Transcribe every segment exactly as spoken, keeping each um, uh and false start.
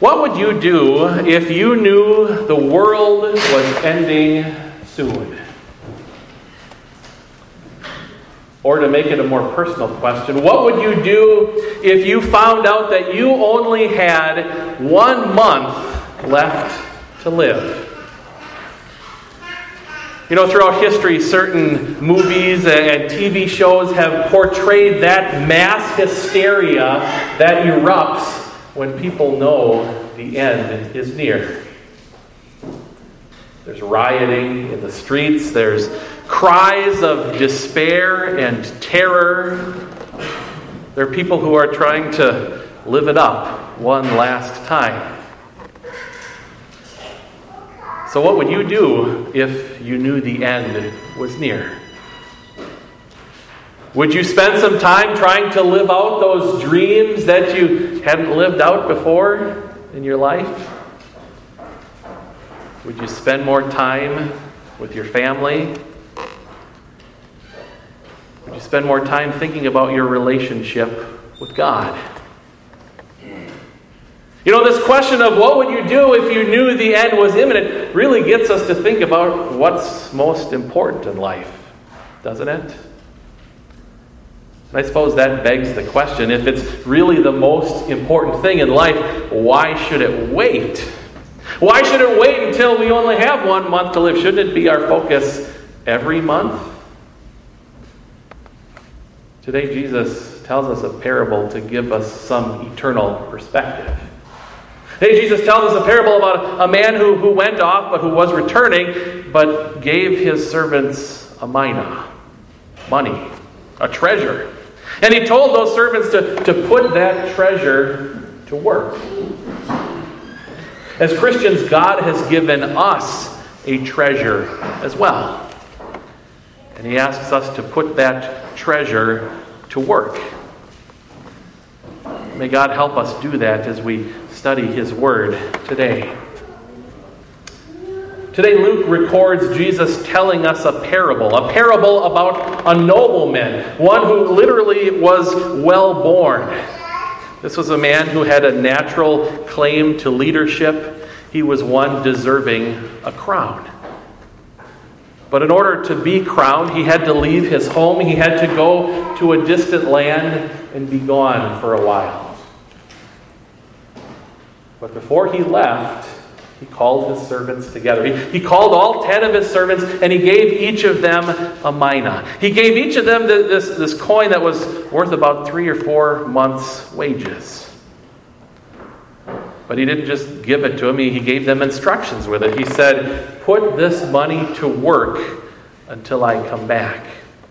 What would you do if you knew the world was ending soon? Or to make it a more personal question, what would you do if you found out that you only had one month left to live? You know, throughout history, certain movies and T V shows have portrayed that mass hysteria that erupts when people know the end is near. There's rioting in the streets. There's cries of despair and terror. There are people who are trying to live it up one last time. So what would you do if you knew the end was near? Would you spend some time trying to live out those dreams that you hadn't lived out before in your life? Would you spend more time with your family? Would you spend more time thinking about your relationship with God? You know, this question of what would you do if you knew the end was imminent really gets us to think about what's most important in life, doesn't it? And I suppose that begs the question, if it's really the most important thing in life, why should it wait? Why should it wait until we only have one month to live? Shouldn't it be our focus every month? Today, Jesus tells us a parable to give us some eternal perspective. Today, Jesus tells us a parable about a man who, who went off but who was returning, but gave his servants a mina, money, a treasure. And he told those servants to, to put that treasure to work. As Christians, God has given us a treasure as well. And he asks us to put that treasure to work. May God help us do that as we study his word today. Today, Luke records Jesus telling us a parable, a parable about a nobleman, one who literally was well born. This was a man who had a natural claim to leadership. He was one deserving a crown. But in order to be crowned, he had to leave his home. He had to go to a distant land and be gone for a while. But before he left, he called his servants together. He, he called all ten of his servants, and he gave each of them a mina. He gave each of them this, this coin that was worth about three or four months' wages. But he didn't just give it to them. He, he gave them instructions with it. He said, put this money to work until I come back.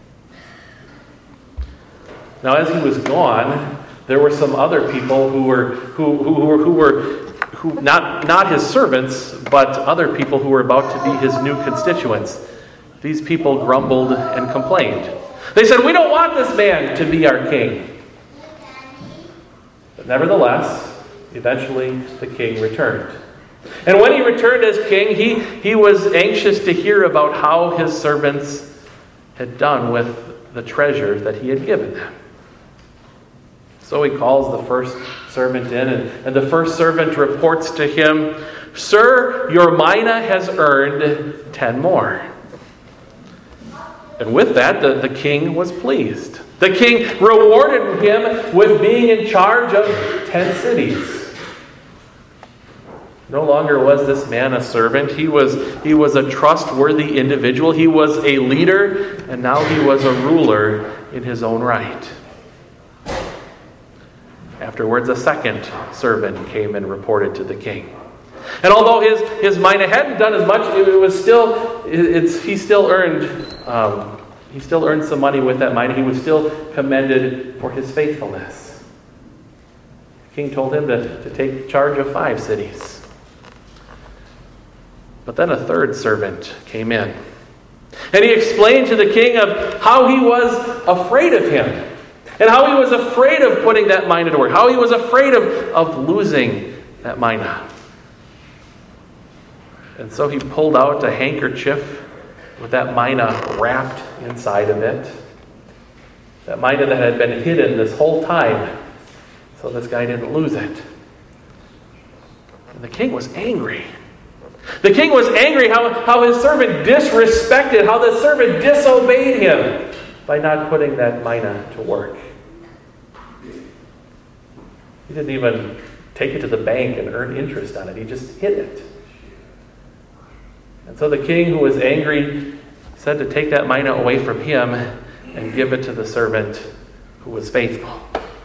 Now, as he was gone, there were some other people who were who who, who were who were who not not his servants, but other people who were about to be his new constituents. These people grumbled and complained. They said, "We don't want this man to be our king." But nevertheless, eventually the king returned. And when he returned as king, he, he was anxious to hear about how his servants had done with the treasure that he had given them. So he calls the first servant in, and, and the first servant reports to him, "Sir, your mina has earned ten more." And with that, the, the king was pleased. The king rewarded him with being in charge of ten cities. No longer was this man a servant. He was, he was a trustworthy individual. He was a leader, and now he was a ruler in his own right. Afterwards, a second servant came and reported to the king. And although his, his mina hadn't done as much, it was still it's he still earned um, he still earned some money with that mina. He was still commended for his faithfulness. The king told him to, to take charge of five cities. But then a third servant came in. And he explained to the king of how he was afraid of him. And how he was afraid of putting that mina to work. How he was afraid of, of losing that mina. And so he pulled out a handkerchief with that mina wrapped inside of it. That mina that had been hidden this whole time. So this guy didn't lose it. And the king was angry. The king was angry how, how his servant disrespected, how the servant disobeyed him by not putting that mina to work. He didn't even take it to the bank and earn interest on it. He just hid it. And so the king, who was angry, said to take that mina away from him and give it to the servant who was faithful.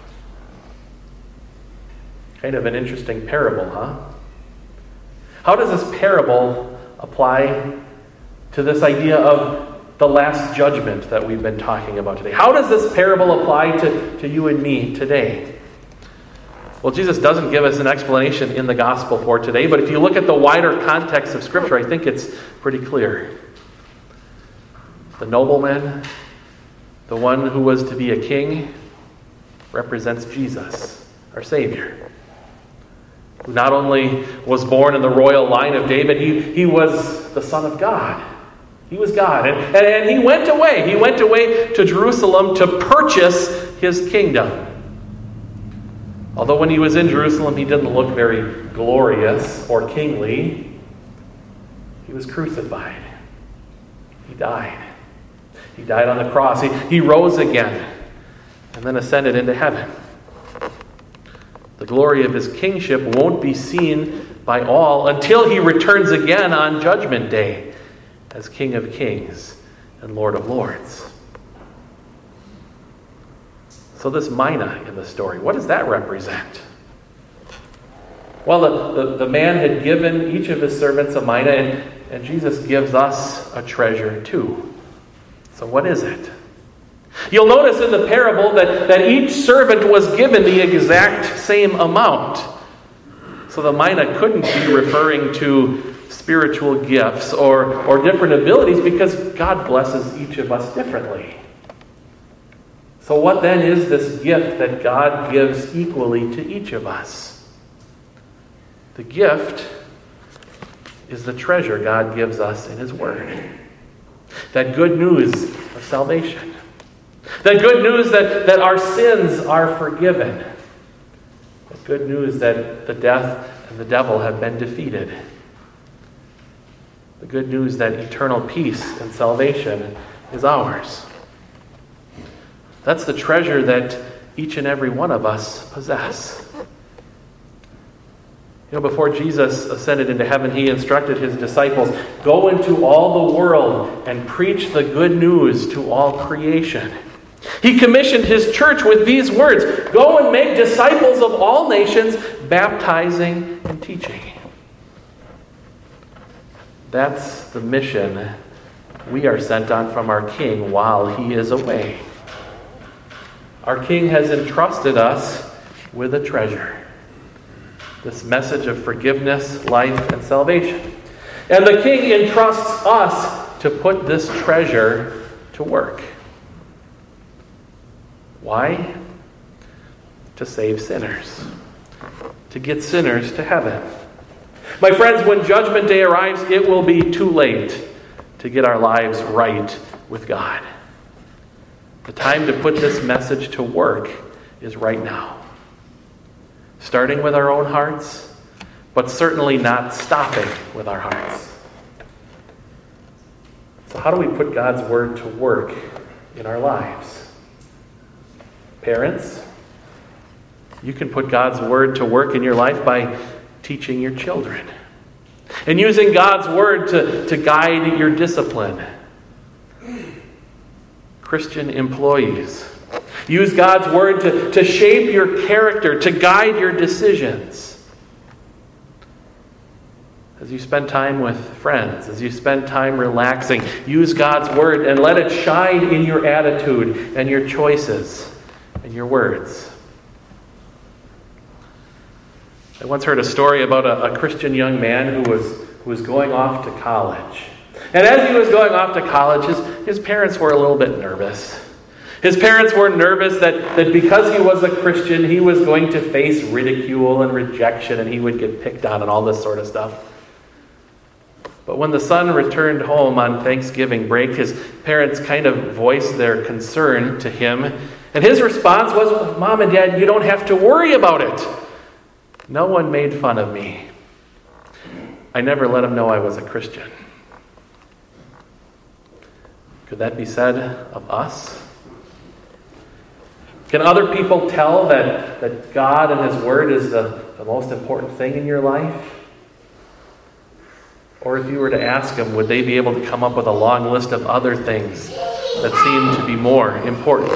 Kind of an interesting parable, huh? How does this parable apply to this idea of the last judgment that we've been talking about today? How does this parable apply to, to you and me today? Well, Jesus doesn't give us an explanation in the gospel for today, but if you look at the wider context of Scripture, I think it's pretty clear. The nobleman, the one who was to be a king, represents Jesus, our Savior, who not only was born in the royal line of David, he, he was the Son of God. He was God. And, and, and he went away. He went away to Jerusalem to purchase his kingdom. Although when he was in Jerusalem, he didn't look very glorious or kingly. He was crucified. He died. He died on the cross. He, he rose again and then ascended into heaven. The glory of his kingship won't be seen by all until he returns again on Judgment Day as King of Kings and Lord of Lords. So this mina in the story, what does that represent? Well, the, the, the man had given each of his servants a mina, and, and Jesus gives us a treasure too. So what is it? You'll notice in the parable that, that each servant was given the exact same amount. So the mina couldn't be referring to spiritual gifts or, or different abilities, because God blesses each of us differently. So what then is this gift that God gives equally to each of us? The gift is the treasure God gives us in His Word. That good news of salvation. That good news that, that our sins are forgiven. That good news that the death and the devil have been defeated. The good news that eternal peace and salvation is ours. That's the treasure that each and every one of us possess. You know, before Jesus ascended into heaven, He instructed His disciples, go into all the world and preach the good news to all creation. He commissioned His church with these words, go and make disciples of all nations, baptizing and teaching. That's the mission we are sent on from our King while He is away. Our King has entrusted us with a treasure. This message of forgiveness, life, and salvation. And the King entrusts us to put this treasure to work. Why? To save sinners. To get sinners to heaven. My friends, when Judgment Day arrives, it will be too late to get our lives right with God. The time to put this message to work is right now. Starting with our own hearts, but certainly not stopping with our hearts. So how do we put God's Word to work in our lives? Parents, you can put God's Word to work in your life by teaching your children and using God's Word to, to guide your discipline. Christian employees, use God's Word to, to shape your character, to guide your decisions. As you spend time with friends, as you spend time relaxing, use God's Word and let it shine in your attitude and your choices and your words. I once heard a story about a, a Christian young man who was, who was going off to college. And as he was going off to college, his, his parents were a little bit nervous. His parents were nervous that, that because he was a Christian, he was going to face ridicule and rejection, and he would get picked on and all this sort of stuff. But when the son returned home on Thanksgiving break, his parents kind of voiced their concern to him. And his response was, Mom and Dad, you don't have to worry about it. No one made fun of me. I never let them know I was a Christian. Could that be said of us? Can other people tell that, that God and His Word is the, the most important thing in your life? Or if you were to ask them, would they be able to come up with a long list of other things that seem to be more important?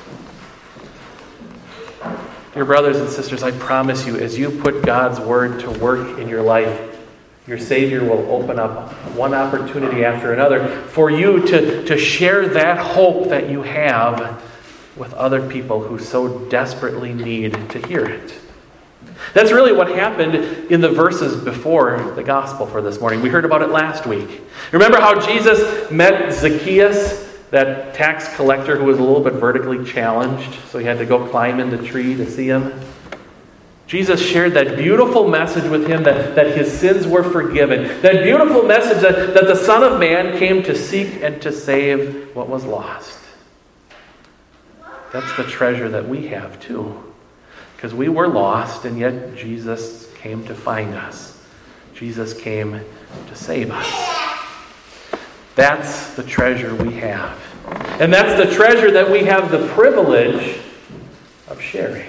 Dear brothers and sisters, I promise you, as you put God's Word to work in your life, your Savior will open up one opportunity after another for you to, to share that hope that you have with other people who so desperately need to hear it. That's really what happened in the verses before the gospel for this morning. We heard about it last week. Remember how Jesus met Zacchaeus, that tax collector who was a little bit vertically challenged, so he had to go climb in the tree to see him? Jesus shared that beautiful message with him that, that his sins were forgiven. That beautiful message that, that the Son of Man came to seek and to save what was lost. That's the treasure that we have too. Because we were lost, and yet Jesus came to find us. Jesus came to save us. That's the treasure we have. And that's the treasure that we have the privilege of sharing.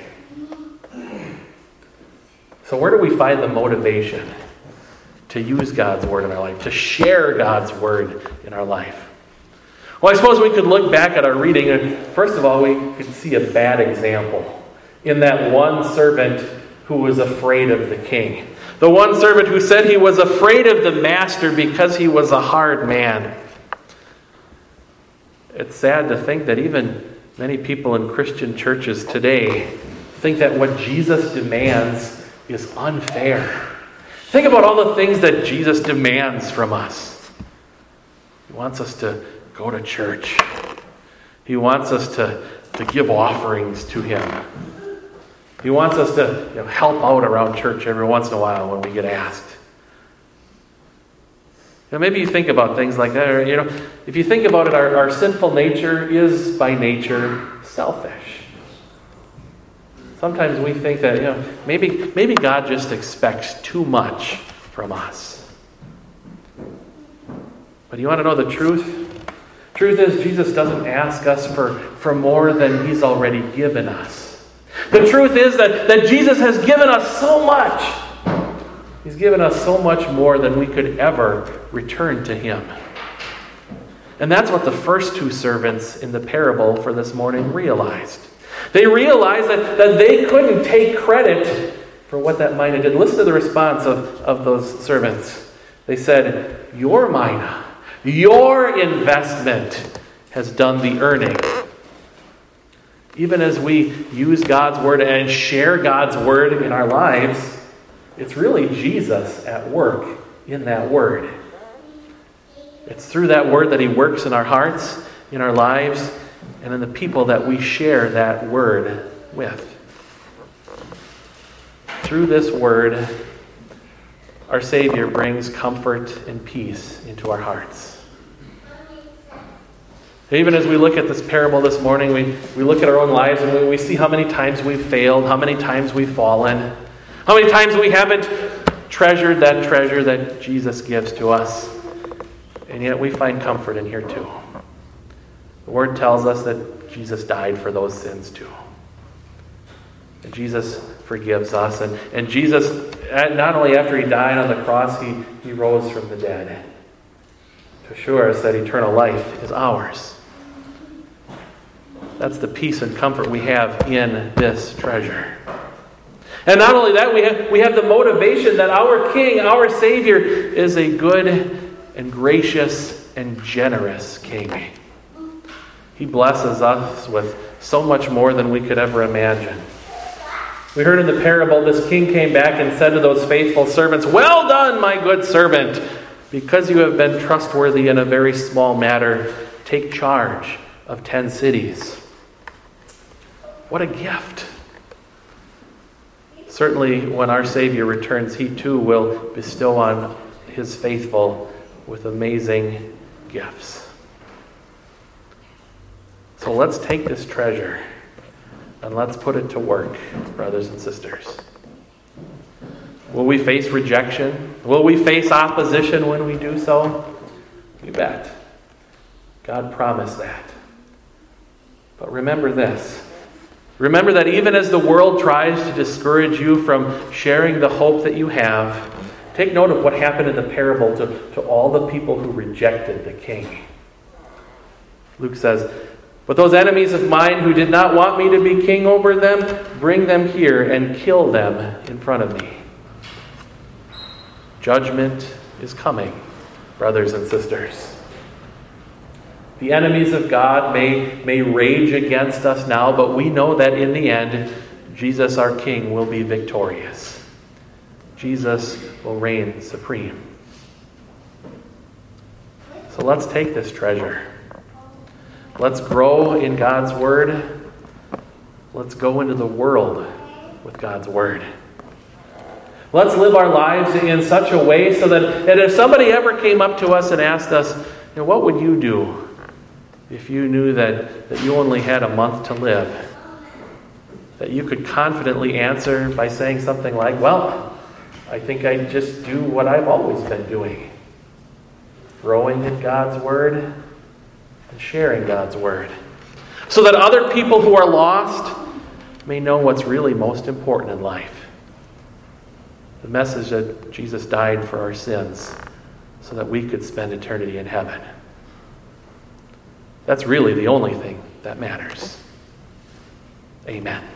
So where do we find the motivation to use God's Word in our life, to share God's Word in our life? Well, I suppose we could look back at our reading, and first of all, we could see a bad example in that one servant who was afraid of the king. The one servant who said he was afraid of the master because he was a hard man. It's sad to think that even many people in Christian churches today think that what Jesus demands is unfair. Think about all the things that Jesus demands from us. He wants us to go to church. He wants us to, to give offerings to Him. He wants us to you know, help out around church every once in a while when we get asked. Now, maybe you think about things like that. Or, you know, if you think about it, our, our sinful nature is by nature selfish. Sometimes we think that you know maybe maybe God just expects too much from us. But you want to know the truth? Truth is, Jesus doesn't ask us for, for more than He's already given us. The truth is that, that Jesus has given us so much. He's given us so much more than we could ever return to Him. And that's what the first two servants in the parable for this morning realized. They realized that, that they couldn't take credit for what that mina did. Listen to the response of, of those servants. They said, "Your mina, your investment has done the earning." Even as we use God's Word and share God's Word in our lives, it's really Jesus at work in that Word. It's through that Word that He works in our hearts, in our lives, and in the people that we share that Word with. Through this Word, our Savior brings comfort and peace into our hearts. Even as we look at this parable this morning, we, we look at our own lives and we, we see how many times we've failed, how many times we've fallen, how many times we haven't treasured that treasure that Jesus gives to us. And yet we find comfort in here too. The Word tells us that Jesus died for those sins too. And Jesus forgives us. And, and Jesus, not only after He died on the cross, He, he rose from the dead to assure us that eternal life is ours. That's the peace and comfort we have in this treasure. And not only that, we have, we have the motivation that our King, our Savior, is a good and gracious and generous King. He blesses us with so much more than we could ever imagine. We heard in the parable, this king came back and said to those faithful servants, "Well done, my good servant! Because you have been trustworthy in a very small matter, take charge of ten cities." What a gift. Certainly, when our Savior returns, He too will bestow on His faithful with amazing gifts. So let's take this treasure and let's put it to work, brothers and sisters. Will we face rejection? Will we face opposition when we do so? You bet. God promised that. But remember this. Remember that even as the world tries to discourage you from sharing the hope that you have, take note of what happened in the parable to, to all the people who rejected the king. Luke says, "But those enemies of mine who did not want me to be king over them, bring them here and kill them in front of me." Judgment is coming, brothers and sisters. The enemies of God may, may rage against us now, but we know that in the end, Jesus our King will be victorious. Jesus will reign supreme. So let's take this treasure. Let's grow in God's Word. Let's go into the world with God's Word. Let's live our lives in such a way so that, that if somebody ever came up to us and asked us, you know, what would you do if you knew that, that you only had a month to live? That you could confidently answer by saying something like, well, I think I'd just do what I've always been doing. Growing in God's Word and sharing God's Word. So that other people who are lost may know what's really most important in life. The message that Jesus died for our sins so that we could spend eternity in heaven. That's really the only thing that matters. Amen.